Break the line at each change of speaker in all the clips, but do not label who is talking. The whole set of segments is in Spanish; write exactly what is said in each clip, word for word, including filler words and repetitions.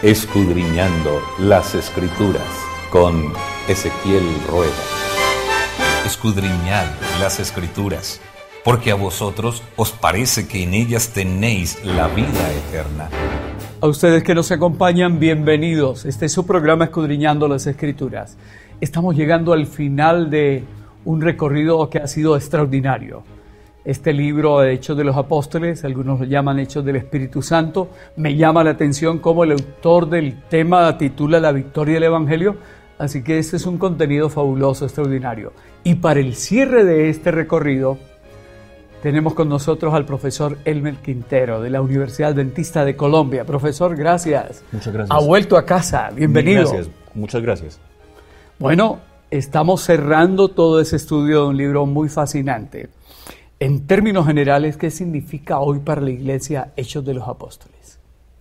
Escudriñando las Escrituras con Ezequiel Rueda. Escudriñad las Escrituras, porque a vosotros os parece que en ellas tenéis la vida eterna.
A ustedes que nos acompañan, bienvenidos. Este es su programa Escudriñando las Escrituras. Estamos llegando al final de un recorrido que ha sido extraordinario. Este libro, Hechos de los Apóstoles, algunos lo llaman Hechos del Espíritu Santo, me llama la atención cómo el autor del tema titula La victoria del Evangelio, así que este es un contenido fabuloso, extraordinario. Y para el cierre de este recorrido, tenemos con nosotros al profesor Elmer Quintero, de la Universidad Adventista de Colombia. Profesor, gracias.
Muchas gracias.
Ha vuelto a casa, bienvenido.
Gracias, muchas gracias.
Bueno, estamos cerrando todo ese estudio de un libro muy fascinante. En términos generales, ¿qué significa hoy para la Iglesia Hechos de los Apóstoles?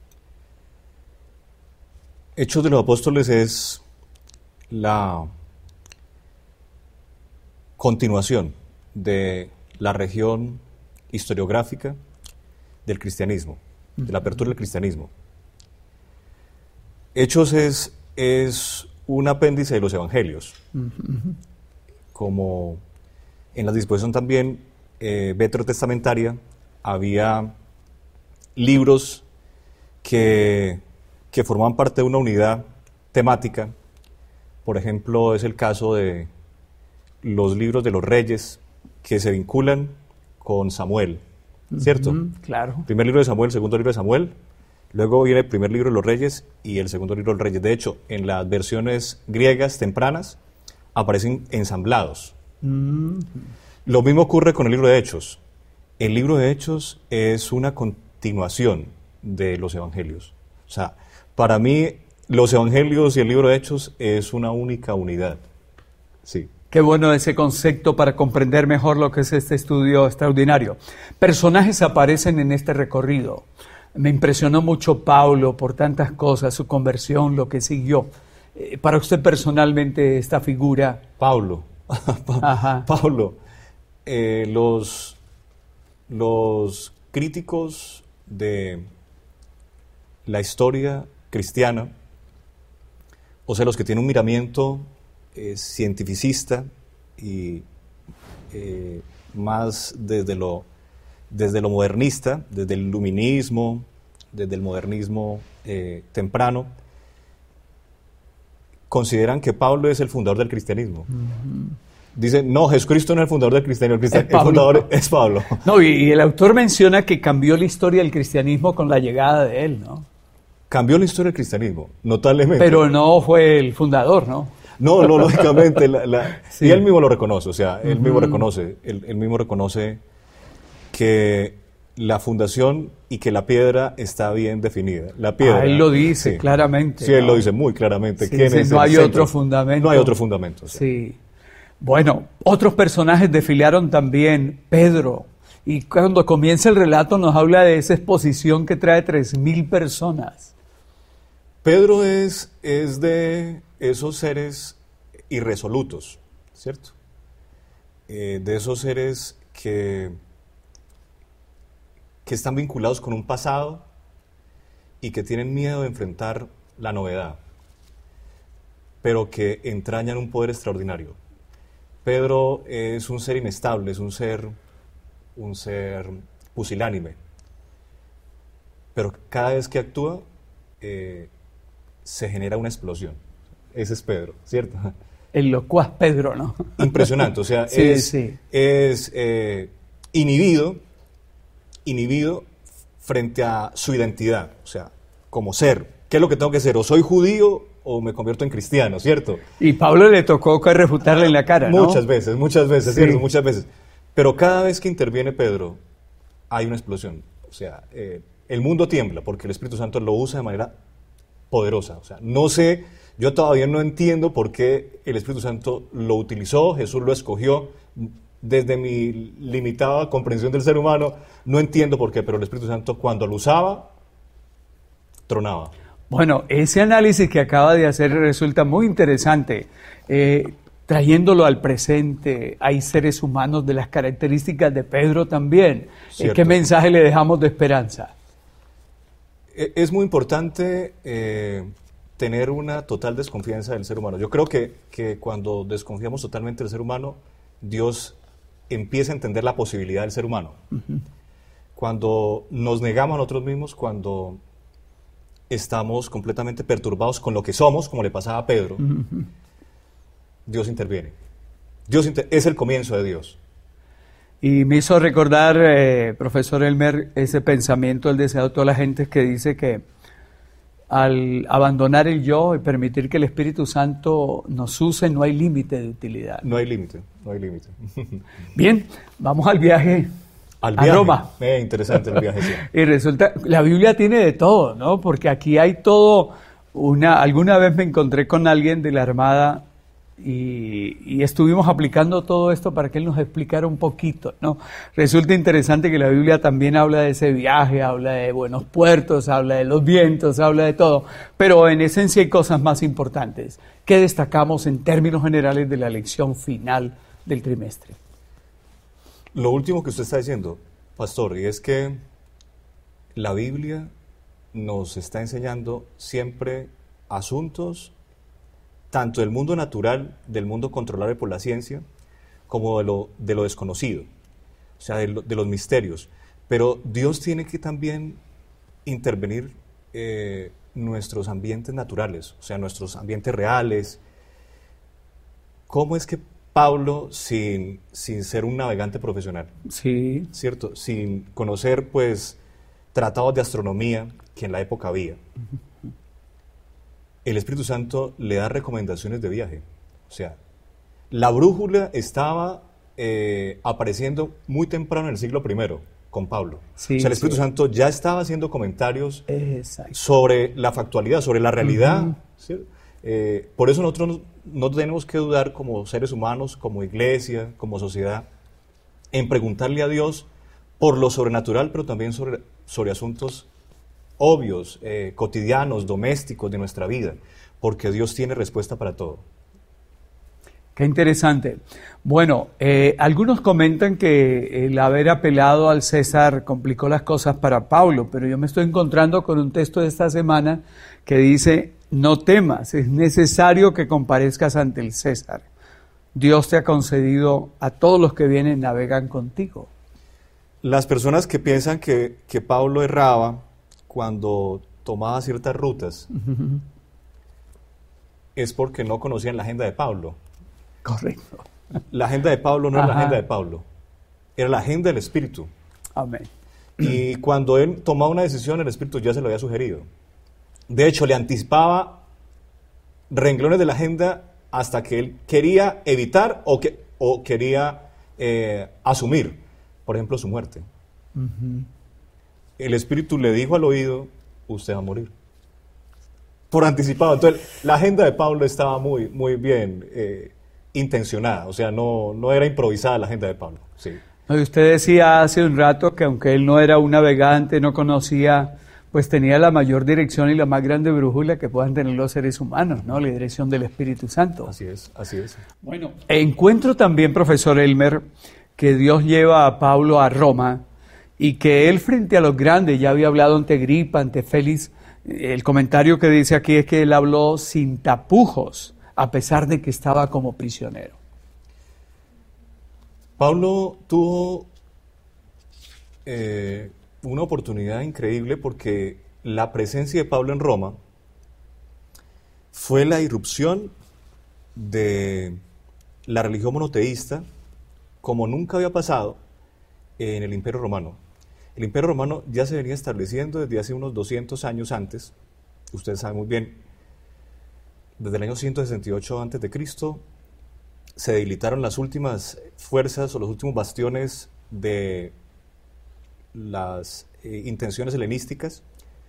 Hechos de los Apóstoles es la continuación de la región historiográfica del cristianismo, de la apertura del cristianismo. Hechos es, es un apéndice de los evangelios, uh-huh. Como en la disposición también Eh, veterotestamentaria había libros que, que formaban parte de una unidad temática. Por ejemplo, es el caso de los libros de los reyes que se vinculan con Samuel, ¿cierto?
Uh-huh, claro.
Primer libro de Samuel, segundo libro de Samuel, luego viene el primer libro de los reyes y el segundo libro de los reyes. De hecho, en las versiones griegas tempranas aparecen ensamblados. Uh-huh. Lo mismo ocurre con el libro de Hechos. El libro de Hechos es una continuación de los evangelios. O sea, para mí, los evangelios y el libro de Hechos es una única unidad. Sí.
Qué bueno ese concepto para comprender mejor lo que es este estudio extraordinario. Personajes aparecen en este recorrido. Me impresionó mucho Pablo por tantas cosas, su conversión, lo que siguió. Eh, para usted personalmente, esta figura.
Pablo. Ajá. Pablo. Eh, los, los críticos de la historia cristiana, o sea, los que tienen un miramiento eh, cientificista y eh, más desde lo, desde lo modernista, desde el iluminismo, desde el modernismo eh, temprano, consideran que Pablo es el fundador del cristianismo. Uh-huh. Dicen, no, Jesucristo no es el fundador del cristianismo, el, cristian- el fundador es Pablo.
No, y, y el autor menciona que cambió la historia del cristianismo con la llegada de él, ¿no?
Cambió la historia del cristianismo, notablemente.
Pero no fue el fundador, ¿no?
No, no, lógicamente, la, la, sí. Y él mismo lo reconoce, o sea, él uh-huh. mismo reconoce, él, él mismo reconoce que la fundación y que la piedra está bien definida. La piedra.
Ah, él lo dice
sí.
claramente.
Sí,
¿no?
Él lo dice muy claramente.
Sí,
¿Quién
sí,
es
no
el
hay
centro?
otro fundamento.
No hay otro fundamento. O sea.
Sí. Bueno, otros personajes desfilaron también. Pedro. Y cuando comienza el relato nos habla de esa exposición que trae tres mil personas.
Pedro es, es de esos seres irresolutos, ¿cierto? Eh, de esos seres que, que están vinculados con un pasado y que tienen miedo de enfrentar la novedad, pero que entrañan un poder extraordinario. Pedro es un ser inestable, es un ser, un ser pusilánime, pero cada vez que actúa eh, se genera una explosión. Ese es Pedro, ¿cierto?
El locuaz Pedro, ¿no?
Impresionante, o sea,
sí,
es,
sí.
es eh, inhibido, inhibido frente a su identidad, o sea, como ser. ¿Qué es lo que tengo que ser? O soy judío o me convierto en cristiano, ¿cierto?
Y Pablo le tocó que refutarle en la cara, ¿no?
Muchas veces, muchas veces,
sí.
¿cierto? Muchas veces. Pero cada vez que interviene Pedro, hay una explosión. O sea, eh, el mundo tiembla porque el Espíritu Santo lo usa de manera poderosa. O sea, no sé, yo todavía no entiendo por qué el Espíritu Santo lo utilizó, Jesús lo escogió. Desde mi limitada comprensión del ser humano, no entiendo por qué, pero el Espíritu Santo cuando lo usaba, tronaba.
Bueno, ese análisis que acaba de hacer resulta muy interesante. Eh, trayéndolo al presente, hay seres humanos de las características de Pedro también. Eh, ¿Qué mensaje le dejamos de esperanza?
Es muy importante eh, tener una total desconfianza del ser humano. Yo creo que, que cuando desconfiamos totalmente del ser humano, Dios empieza a entender la posibilidad del ser humano. Uh-huh. Cuando nos negamos a nosotros mismos, cuando estamos completamente perturbados con lo que somos, como le pasaba a Pedro, uh-huh. Dios interviene. Dios inter- es el comienzo de Dios.
Y me hizo recordar, eh, profesor Elmer, ese pensamiento, el deseo de toda la gente que dice que al abandonar el yo y permitir que el Espíritu Santo nos use, no hay límite de utilidad.
No hay límite, no hay límite.
Bien, vamos al viaje,
al viaje.
a Roma.
Eh, interesante el viaje, sí.
Y resulta, la Biblia tiene de todo, ¿no? Porque aquí hay todo, una, alguna vez me encontré con alguien de la Armada Y, y estuvimos aplicando todo esto para que él nos explicara un poquito, ¿no? Resulta interesante que la Biblia también habla de ese viaje, habla de buenos puertos, habla de los vientos, habla de todo, pero en esencia hay cosas más importantes. ¿Qué destacamos en términos generales de la lección final del trimestre?
Lo último que usted está diciendo, pastor, y es que la Biblia nos está enseñando siempre asuntos tanto del mundo natural, del mundo controlable por la ciencia, como de lo, de lo desconocido, o sea, de, lo, de los misterios. Pero Dios tiene que también intervenir eh, nuestros ambientes naturales, o sea, nuestros ambientes reales. ¿Cómo es que Pablo, sin, sin ser un navegante profesional,
sí,
¿cierto? Sin conocer, pues, tratados de astronomía que en la época había, el Espíritu Santo le da recomendaciones de viaje? O sea, la brújula estaba eh, apareciendo muy temprano en el siglo primero con Pablo. Sí, o sea, el Espíritu sí. Santo ya estaba haciendo comentarios Exacto. sobre la factualidad, sobre la realidad. Uh-huh. ¿Sí? Eh, por eso nosotros no, no tenemos que dudar como seres humanos, como iglesia, como sociedad, en preguntarle a Dios por lo sobrenatural, pero también sobre, sobre asuntos obvios, eh, cotidianos, domésticos de nuestra vida, porque Dios tiene respuesta para todo.
Qué interesante. Bueno, eh, algunos comentan que el haber apelado al César complicó las cosas para Pablo, pero yo me estoy encontrando con un texto de esta semana que dice: no temas, es necesario que comparezcas ante el César. Dios te ha concedido a todos los que vienen navegan contigo.
Las personas que piensan que, que Pablo erraba cuando tomaba ciertas rutas, uh-huh. es porque no conocían la agenda de Pablo.
Correcto. La
agenda de Pablo no Ajá. era la agenda de Pablo, era la agenda del Espíritu.
Amén.
Y cuando él tomaba una decisión, el Espíritu ya se lo había sugerido. De hecho, le anticipaba renglones de la agenda hasta que él quería evitar o, que, o quería eh, asumir, por ejemplo, su muerte. Uh-huh. El Espíritu le dijo al oído: usted va a morir. Por anticipado. Entonces, la agenda de Pablo estaba muy, muy bien eh, intencionada. O sea, no, no era improvisada la agenda de Pablo. Sí.
Usted decía hace un rato que aunque él no era un navegante, no conocía, pues tenía la mayor dirección y la más grande brújula que puedan tener los seres humanos, ¿no? La dirección del Espíritu Santo.
Así es, así es.
Bueno, encuentro también, profesor Elmer, que Dios lleva a Pablo a Roma, y que él frente a los grandes ya había hablado ante Agripa, ante Félix. El comentario que dice aquí es que él habló sin tapujos, a pesar de que estaba como prisionero.
Pablo tuvo eh, una oportunidad increíble porque la presencia de Pablo en Roma fue la irrupción de la religión monoteísta como nunca había pasado en el Imperio Romano. El Imperio Romano ya se venía estableciendo desde hace unos doscientos años antes. Usted sabe muy bien, desde el año ciento sesenta y ocho antes de Cristo se debilitaron las últimas fuerzas o los últimos bastiones de las eh, intenciones helenísticas,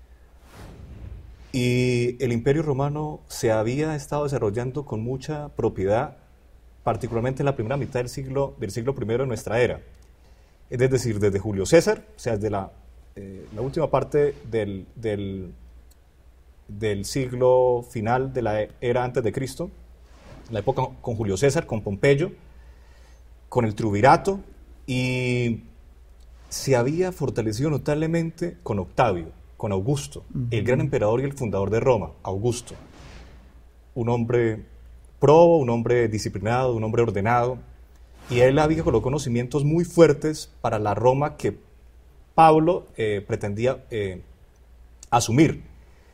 y el Imperio Romano se había estado desarrollando con mucha propiedad, particularmente en la primera mitad del siglo, del siglo primero de nuestra era. Es decir, desde Julio César, o sea, desde la, eh, la última parte del, del, del siglo final de la era antes de Cristo, la época con Julio César, con Pompeyo, con el Triunvirato, y se había fortalecido notablemente con Octavio, con Augusto,
Uh-huh.
el gran emperador y el fundador de Roma, Augusto. Un hombre probo, un hombre disciplinado, un hombre ordenado, y él había con los conocimientos muy fuertes para la Roma que Pablo eh, pretendía eh, asumir.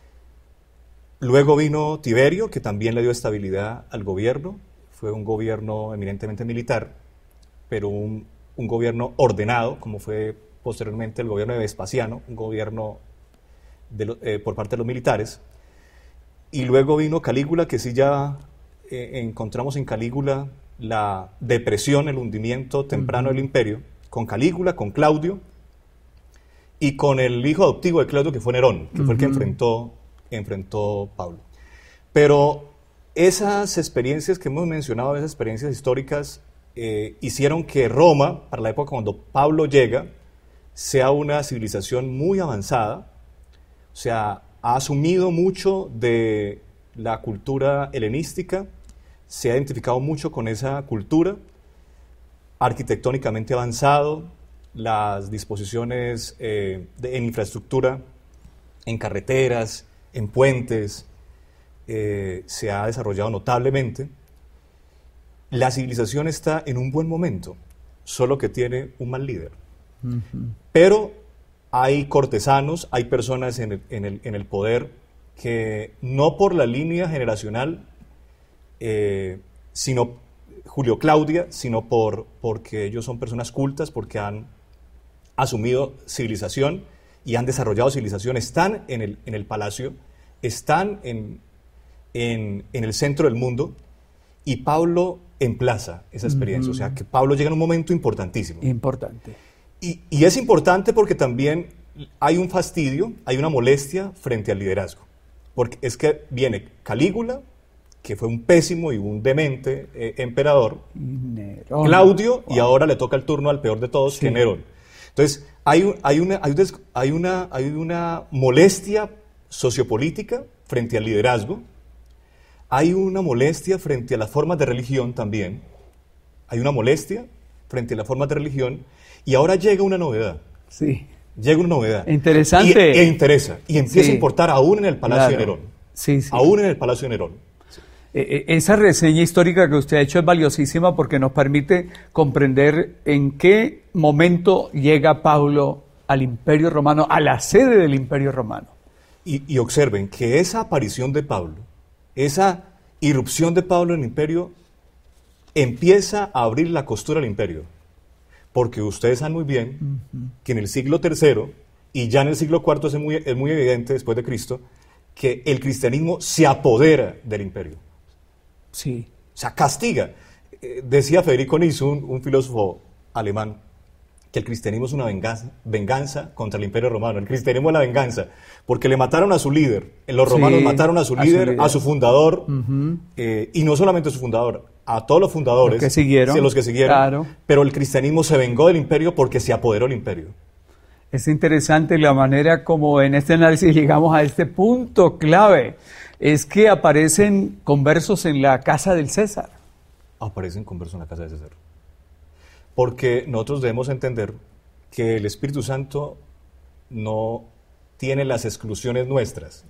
Luego vino Tiberio, que también le dio estabilidad al gobierno. Fue un gobierno eminentemente militar, pero un, un gobierno ordenado, como fue posteriormente el gobierno de Vespasiano, un gobierno de lo, eh, por parte de los militares. Y luego vino Calígula, que sí ya eh, encontramos en Calígula la depresión, el hundimiento temprano uh-huh. del imperio, con Calígula, con Claudio, y con el hijo adoptivo de Claudio, que fue Nerón, que uh-huh. fue el que enfrentó enfrentó Pablo. Pero esas experiencias que hemos mencionado, esas experiencias históricas, eh, hicieron que Roma, para la época cuando Pablo llega, sea una civilización muy avanzada, o sea, ha asumido mucho de la cultura helenística, se ha identificado mucho con esa cultura, arquitectónicamente avanzado, las disposiciones eh, de, en infraestructura, en carreteras, en puentes, eh, se ha desarrollado notablemente. La civilización está en un buen momento, solo que tiene un mal líder. Uh-huh. Pero hay cortesanos, hay personas en el, en el, en el poder que no por la línea generacional, eh, sino Julio Claudia, sino por, porque ellos son personas cultas, porque han asumido civilización y han desarrollado civilización, están en el, en el palacio, están en, en, en el centro del mundo, y Pablo emplaza esa experiencia. Uh-huh. O sea, que Pablo llega en un momento importantísimo.
Importante.
Y, y es importante porque también hay un fastidio, hay una molestia frente al liderazgo. Porque es que viene Calígula, que fue un pésimo y un demente eh, emperador, Nerón. Claudio, wow. y ahora le toca el turno al peor de todos, sí. que Nerón. Entonces, hay, hay, una, hay, hay, una, hay una molestia sociopolítica frente al liderazgo, hay una molestia frente a las formas de religión también, hay una molestia frente a las formas de religión, y ahora llega una novedad.
Sí.
Llega una novedad.
Interesante.
Y, e interesa, y empieza sí. a importar aún en el Palacio claro. de Nerón.
Sí, sí.
Aún en el Palacio de Nerón. Sí.
Eh, esa reseña histórica que usted ha hecho es valiosísima porque nos permite comprender en qué momento llega Pablo al Imperio Romano, a la sede del Imperio Romano.
Y, y observen que esa aparición de Pablo, esa irrupción de Pablo en el imperio, empieza a abrir la costura del imperio. Porque ustedes saben muy bien uh-huh. que en el siglo tercero, y ya en el siglo cuarto es muy, es muy evidente después de Cristo, que el cristianismo se apodera del imperio.
Sí.
O sea, castiga. Eh, decía Federico Nietzsche, un, un filósofo alemán, que el cristianismo es una venganza, venganza contra el imperio romano. El cristianismo es la venganza, porque le mataron a su líder. Los romanos sí, mataron a su, a líder, su líder, a su fundador, uh-huh. eh, y no solamente a su fundador, a todos los fundadores,
los que siguieron,
los que siguieron
claro.
pero el cristianismo se vengó del imperio porque se apoderó del imperio.
Es interesante la manera como en este análisis llegamos a este punto clave, es que aparecen conversos en la casa del César.
Aparecen conversos en la casa del César. Porque nosotros debemos entender que el Espíritu Santo no tiene las exclusiones nuestras.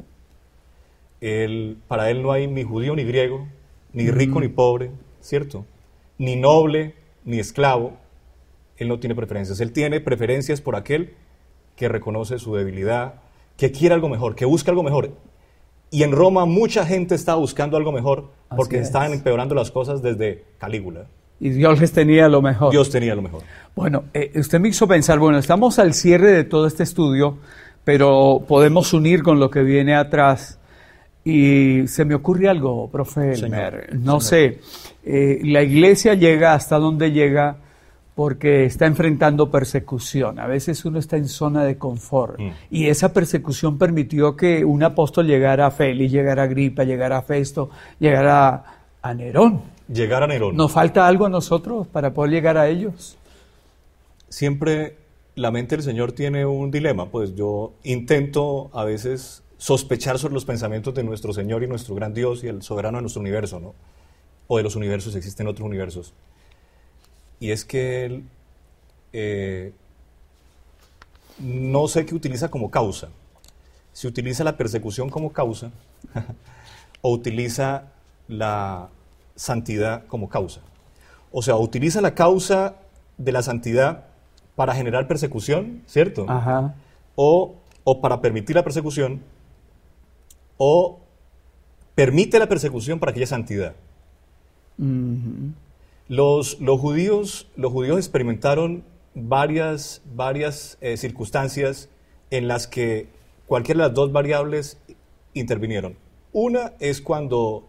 Él, para Él no hay ni judío ni griego, ni rico mm. ni pobre, ¿cierto? Ni noble ni esclavo. Él no tiene preferencias. Él tiene preferencias por aquel que reconoce su debilidad, que quiere algo mejor, que busca algo mejor. Y en Roma mucha gente estaba buscando algo mejor porque Así estaban es. empeorando las cosas desde Calígula.
Y Dios les tenía lo mejor.
Dios tenía lo mejor.
Bueno, eh, usted me hizo pensar, bueno, estamos al cierre de todo este estudio, pero podemos unir con lo que viene atrás. Y se me ocurre algo, profe Elmer. No Señor. sé, eh, la iglesia llega hasta donde llega porque está enfrentando persecución. A veces uno está en zona de confort. Mm. Y esa persecución permitió que un apóstol llegara a Félix, llegara a Agripa, llegara a Festo, llegara a Nerón.
Llegar a Nerón.
¿Nos falta algo a nosotros para poder llegar a ellos?
Siempre la mente del Señor tiene un dilema. Pues yo intento a veces sospechar sobre los pensamientos de nuestro Señor y nuestro gran Dios y el soberano de nuestro universo, ¿no? O de los universos, existen otros universos. Y es que Él eh, no sé qué utiliza como causa. si utiliza la persecución como causa o utiliza la santidad como causa. O sea, utiliza la causa de la santidad para generar persecución, ¿cierto?
Ajá.
O, o para permitir la persecución, o permite la persecución para que haya santidad.
Uh-huh.
Los, los, judíos, los judíos experimentaron varias, varias eh, circunstancias en las que cualquiera de las dos variables intervinieron. Una es cuando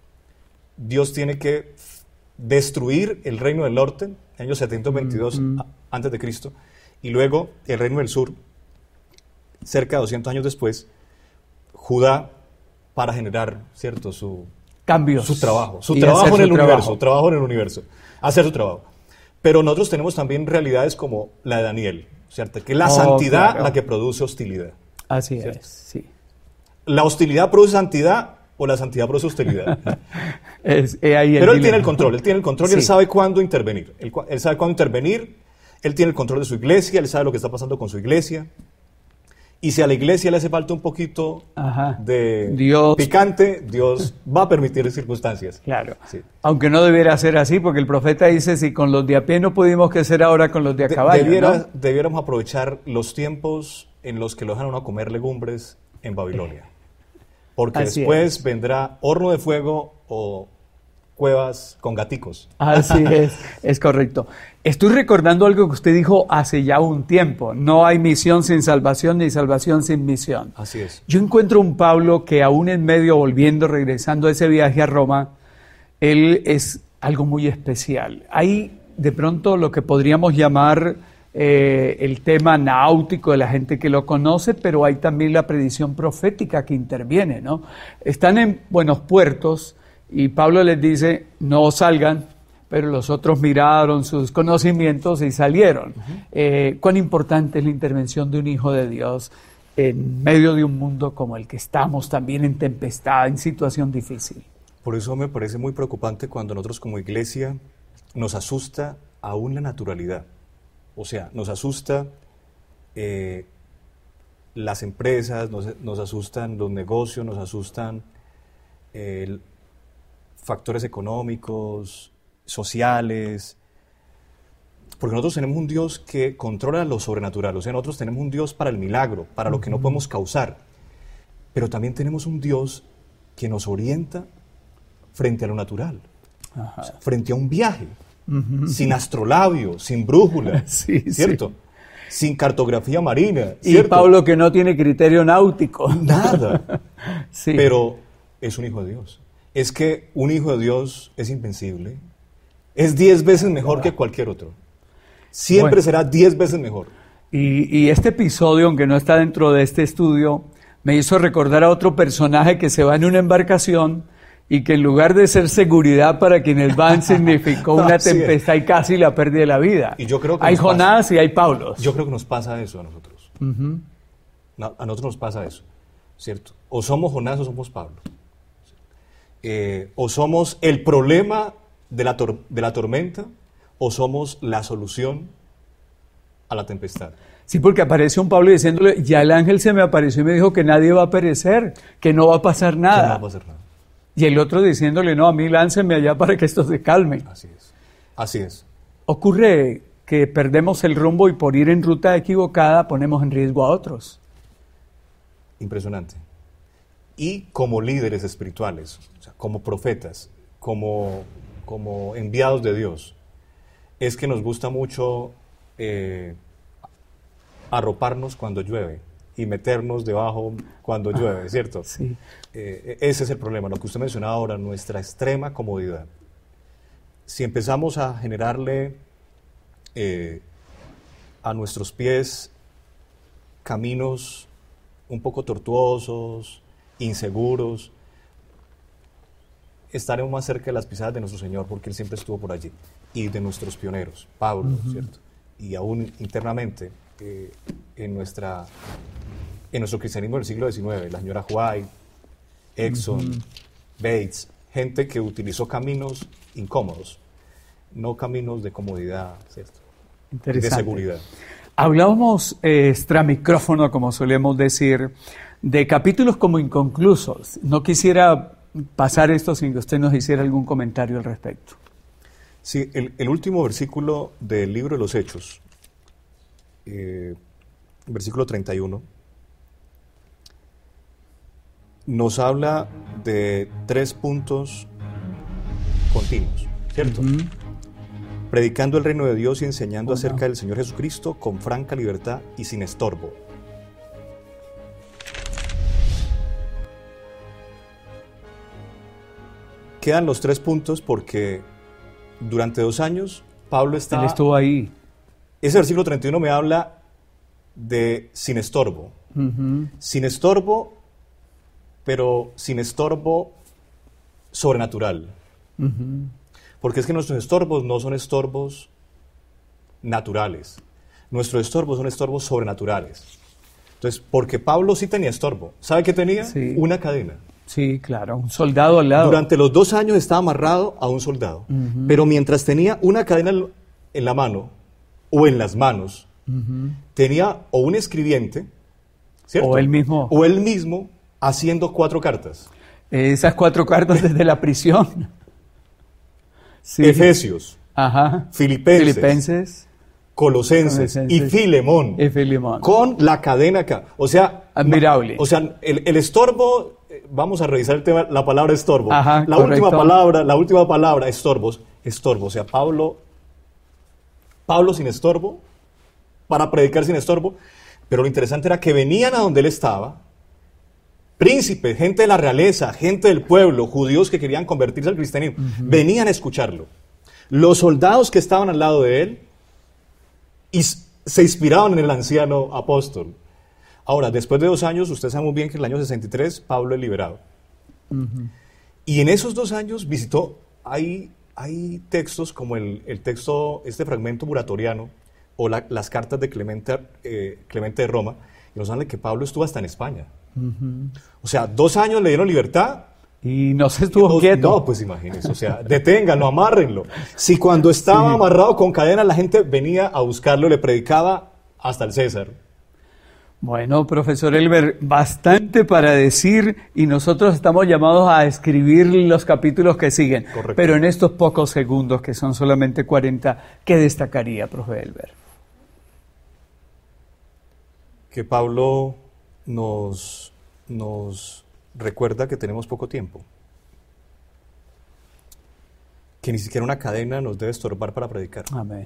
Dios tiene que destruir el reino del norte, en el año setecientos veintidós uh-huh. antes de Cristo, y luego el reino del sur, cerca de doscientos años después, Judá, para generar, ¿cierto?, su,
cambios,
su trabajo, su trabajo en el
su
universo,
trabajo.
trabajo en el universo, hacer su trabajo. Pero nosotros tenemos también realidades como la de Daniel, ¿cierto?, que es la
oh,
santidad
claro.
la que produce hostilidad.
Así
¿cierto?
es, sí.
¿La hostilidad produce santidad o la santidad produce hostilidad?
es, eh, ahí el
Pero él
dilema.
tiene el control, él tiene el control
sí.
y él sabe cuándo intervenir. Él, él sabe cuándo intervenir, él tiene el control de su iglesia, él sabe lo que está pasando con su iglesia. Y si a la iglesia le hace falta un poquito
Ajá.
de
Dios,
picante, Dios va a permitir circunstancias.
Claro.
Sí.
Aunque no debiera ser así, porque el profeta dice, si con los de a pie no pudimos, ¿qué será ahora con los de a
De,
caballo?
debiera,
¿no?
Debiéramos aprovechar los tiempos en los que lo dejan a uno comer legumbres en Babilonia. Porque
Así
después
es.
vendrá horno de fuego o cuevas con gaticos.
Así es, es correcto. Estoy recordando algo que usted dijo hace ya un tiempo. No hay misión sin salvación, ni salvación sin misión.
Así es.
Yo encuentro un Pablo que aún en medio, volviendo, regresando a ese viaje a Roma, él es algo muy especial. Hay de pronto lo que podríamos llamar eh, el tema náutico de la gente que lo conoce, pero hay también la predicción profética que interviene, ¿no? Están en buenos puertos y Pablo les dice, no salgan, pero los otros miraron sus conocimientos y salieron. Uh-huh. Eh, ¿Cuán importante es la intervención de un hijo de Dios en medio de un mundo como el que estamos, también en tempestad, en situación difícil?
Por eso me parece muy preocupante cuando nosotros como iglesia nos asusta aún la naturalidad. O sea, nos asusta eh, las empresas, nos, nos asustan los negocios, nos asustan eh, factores económicos, sociales, porque nosotros tenemos un Dios que controla lo sobrenatural. O sea, nosotros tenemos un Dios para el milagro, para lo que no podemos causar, pero también tenemos un Dios que nos orienta frente a lo natural, o sea, frente a un viaje, uh-huh. sin astrolabio, sin brújula,
sí,
¿cierto? Sí. Sin cartografía marina,
y
¿cierto?
Pablo que no tiene criterio náutico.
Nada,
sí.
Pero es un hijo de Dios. Es que un hijo de Dios es invencible, es diez veces mejor que cualquier otro, siempre bueno. será diez veces mejor.
Y, y este episodio, aunque no está dentro de este estudio, me hizo recordar a otro personaje que se va en una embarcación y que en lugar de ser seguridad para quienes van, significó una tempestad y casi la pérdida de la vida.
Y yo creo que
hay Jonás
pasa,
y hay Paulos.
Yo creo que nos pasa eso a nosotros.
Uh-huh.
No, a nosotros nos pasa eso, ¿cierto? O somos Jonás o somos Pablo. Eh, o somos el problema de la, tor- de la tormenta o somos la solución a la tempestad.
Sí, porque aparece un Pablo diciéndole, ya el ángel se me apareció y me dijo que nadie va a perecer, que no va a pasar nada.
Que no va a pasar nada.
Y el otro diciéndole, no, a mí lánceme allá para que esto se calme.
Así es, así es.
Ocurre que perdemos el rumbo y por ir en ruta equivocada ponemos en riesgo a otros.
Impresionante. Y como líderes espirituales, o sea, como profetas, como, como enviados de Dios, es que nos gusta mucho eh, arroparnos cuando llueve y meternos debajo cuando llueve, ¿cierto?
Sí.
Eh, ese es el problema, lo que usted mencionaba ahora, nuestra extrema comodidad. Si empezamos a generarle eh, a nuestros pies caminos un poco tortuosos, inseguros, estaremos más cerca de las pisadas de nuestro Señor, porque Él siempre estuvo por allí, y de nuestros pioneros, Pablo, uh-huh. ¿cierto? Y aún internamente, eh, en, nuestra, en nuestro cristianismo del siglo diecinueve, la señora White, Exxon, uh-huh. Bates, gente que utilizó caminos incómodos, no caminos de comodidad, ¿cierto?
Interesante.
De seguridad.
Hablábamos eh, extra micrófono, como solemos decir, de capítulos como inconclusos. No quisiera pasar esto sin que usted nos hiciera algún comentario al respecto.
Sí, el, el último versículo del libro de los Hechos, eh, versículo treinta y uno, nos habla de tres puntos continuos, ¿cierto? Uh-huh. Predicando el reino de Dios y enseñando oh, acerca no. del Señor Jesucristo con franca libertad y sin estorbo. Quedan los tres puntos porque durante dos años Pablo estaba...
Él estuvo ahí.
Ese versículo treinta y uno me habla de sin estorbo. Uh-huh. Sin estorbo, pero sin estorbo sobrenatural. Uh-huh. Porque es que nuestros estorbos no son estorbos naturales. Nuestros estorbos son estorbos sobrenaturales. Entonces, porque Pablo sí tenía estorbo. ¿Sabe qué tenía?
Sí.
Una cadena.
Sí, claro, un soldado al lado.
Durante los dos años estaba amarrado a un soldado. Uh-huh. Pero mientras tenía una cadena en la mano o en las manos, uh-huh. tenía o un escribiente, ¿cierto?
O él mismo.
O él mismo haciendo cuatro cartas.
Esas cuatro cartas desde la prisión. Sí.
Efesios,
Ajá.
Filipenses,
Filipenses
Colosenses, Colosenses y Filemón.
Y Filemón.
Con la cadena acá. O sea,
admirable.
O sea, el, el estorbo, vamos a revisar el tema, la palabra estorbo.
Ajá,
la
correcto.
última palabra, la última palabra, estorbos, estorbo. O sea, Pablo, Pablo sin estorbo, para predicar sin estorbo. Pero lo interesante era que venían a donde él estaba, príncipes, gente de la realeza, gente del pueblo, judíos que querían convertirse al cristianismo, uh-huh. venían a escucharlo. Los soldados que estaban al lado de él y se inspiraban en el anciano apóstol. Ahora, después de dos años, usted sabe muy bien que en el año sesenta y tres Pablo es liberado. Uh-huh. Y en esos dos años visitó, hay, hay textos como el, el texto, este fragmento muratoriano, o la, las cartas de Clemente, eh, Clemente de Roma, y nos hablan que Pablo estuvo hasta en España. Uh-huh. O sea, dos años le dieron libertad.
Y no se estuvo
no,
quieto.
No, pues imagínense, o sea, deténganlo, amárrenlo. Si cuando estaba sí. amarrado con cadenas la gente venía a buscarlo, le predicaba hasta el César.
Bueno, profesor Elber, bastante para decir y nosotros estamos llamados a escribir los capítulos que siguen.
Correcto.
Pero en estos pocos segundos, que son solamente cuarenta, ¿qué destacaría, profe Elber?
Que Pablo nos, nos recuerda que tenemos poco tiempo. Que ni siquiera una cadena nos debe estorbar para predicar.
Amén.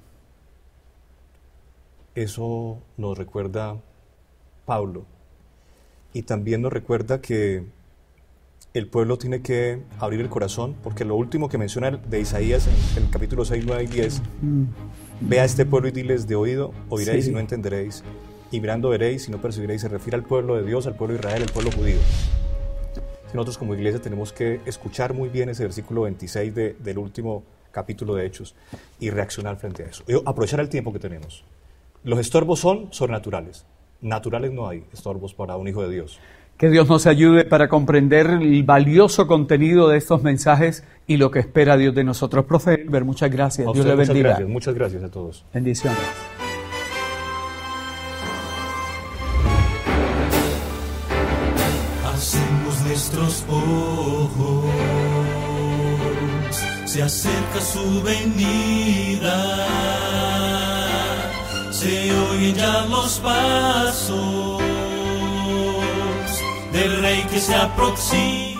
Eso nos recuerda Pablo. Y también nos recuerda que el pueblo tiene que abrir el corazón, porque lo último que menciona de Isaías en el capítulo seis, nueve y diez, mm. ve a este pueblo y diles: de oído oiréis sí. y no entenderéis, y mirando veréis y no percibiréis. Se refiere al pueblo de Dios, al pueblo de Israel, al pueblo judío. Nosotros como iglesia tenemos que escuchar muy bien ese versículo veintiséis de, del último capítulo de Hechos y reaccionar frente a eso. Y aprovechar el tiempo que tenemos. Los estorbos son sobrenaturales. Naturales no hay estorbos para un hijo de Dios.
Que Dios nos ayude para comprender el valioso contenido de estos mensajes y lo que espera Dios de nosotros. Profe Elber, muchas gracias.
A
Dios
usted,
le
muchas
bendiga.
Gracias, muchas gracias a todos.
Bendiciones.
Hacemos nuestros ojos, se acerca su venida. Se oyen ya los pasos del Rey que se aproxima.